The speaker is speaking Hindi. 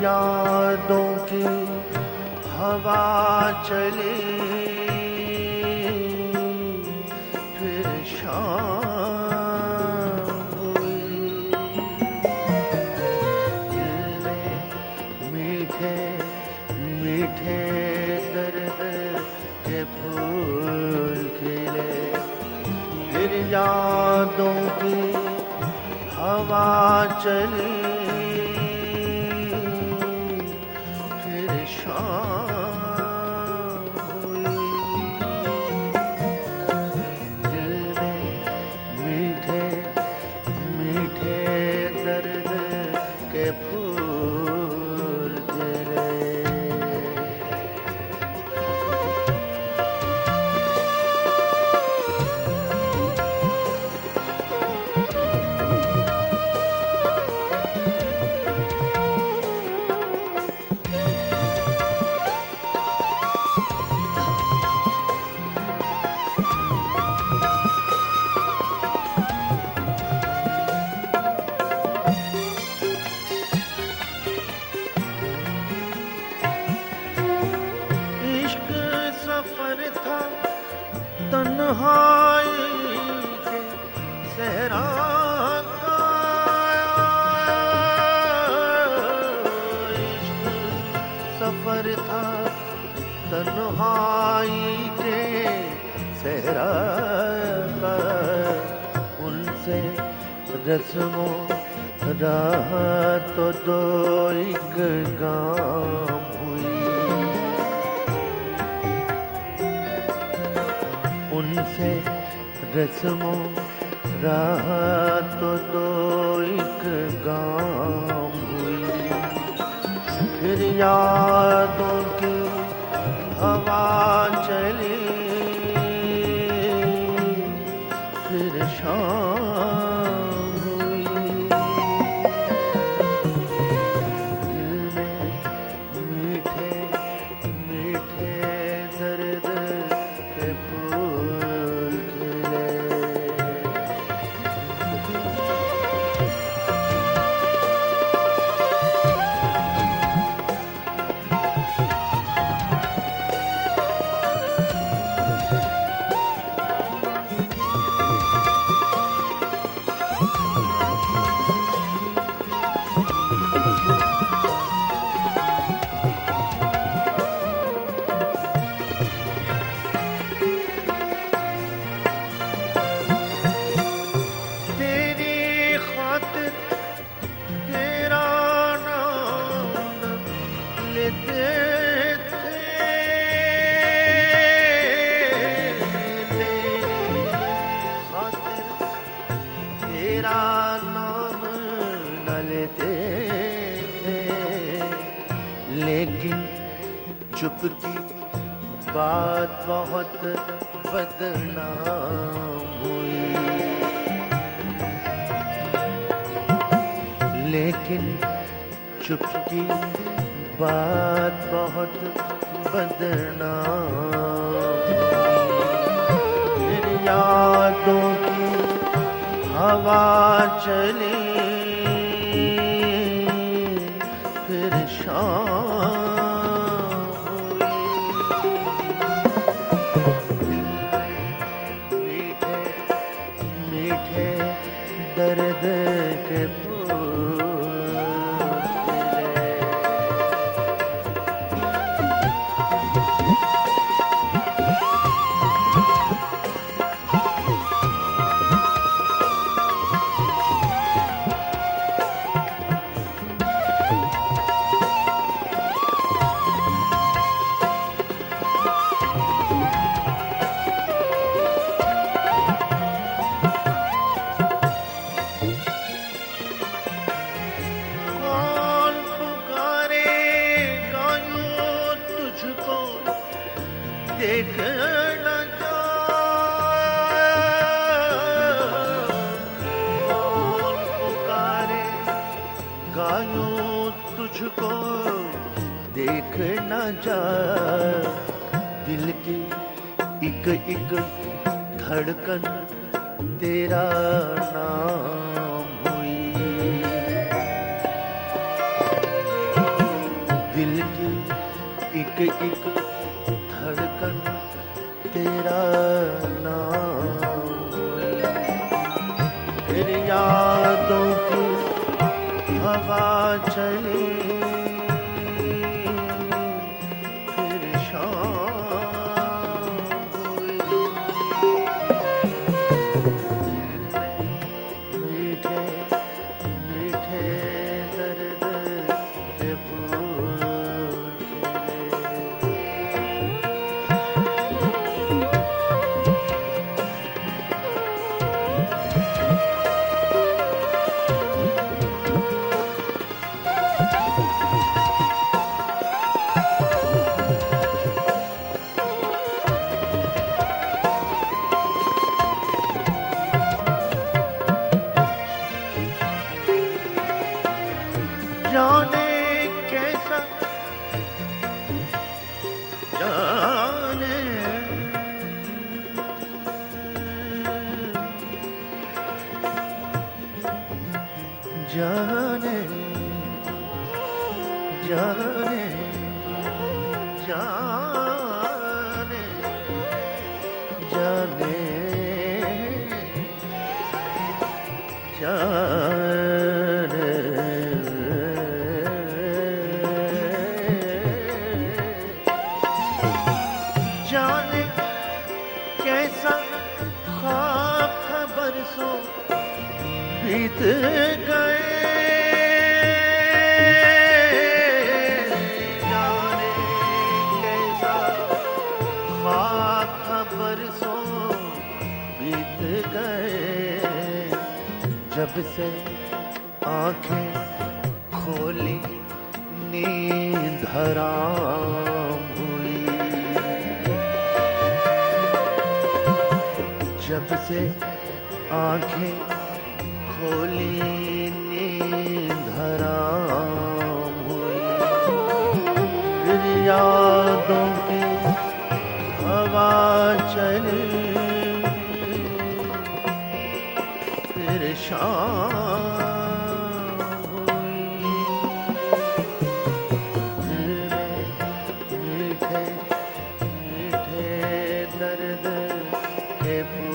यादों की हवा चली, फिर शाम हुई। दिल में मीठे मीठे दर्द के फूल खिले, फिर यादों की हवा चली, फिर शाम हुई। दिल में मीठे मीठे दर्द के फूल खिले। तन्हाई के सहरा का इश्क सफर था, तन्हाई के सहरा का। उनसे रस्मों राह तो दो एक गाम हुई, उनसे रस्मों राह तो दो एक गाम हुई। फिर यादों की हवा चली, फिर शाम हुई। दिल में मीठे मीठे दर्द के फूल खिले। तेरा नाम न लेते थे, लेकिन चुप की बात बहुत बदनाम हुई। लेकिन चुप की बात बहुत बदनाम हुई। फिर यादों की हवा चली, फिर शाम हुई। मीठे मीठे दर्द के फूल खिले। देखना पुकारे गायूं तुझको देखना जा, दिल की एक एक धड़कन तेरा नाम हुई। दिल की एक एक धड़कन तेरा नाम, फिर यादों की हवा चली, फिर शाम हुई। मीठे मीठे दर्द के फूल जाने कैसा, जाने जाने जाने जाने जाने जाने जाने कैसा ख्वाब था बरसों बीत गए, जाने कैसा ख्वाब था बरसों बीत गए, जब से आंखें खोली नींद हराम हुई, जब से आंखें खोली नींद हराम हुई, फिर यादों की हवा चली, फिर शाम हुई। दिल में मीठे मीठे दर्द के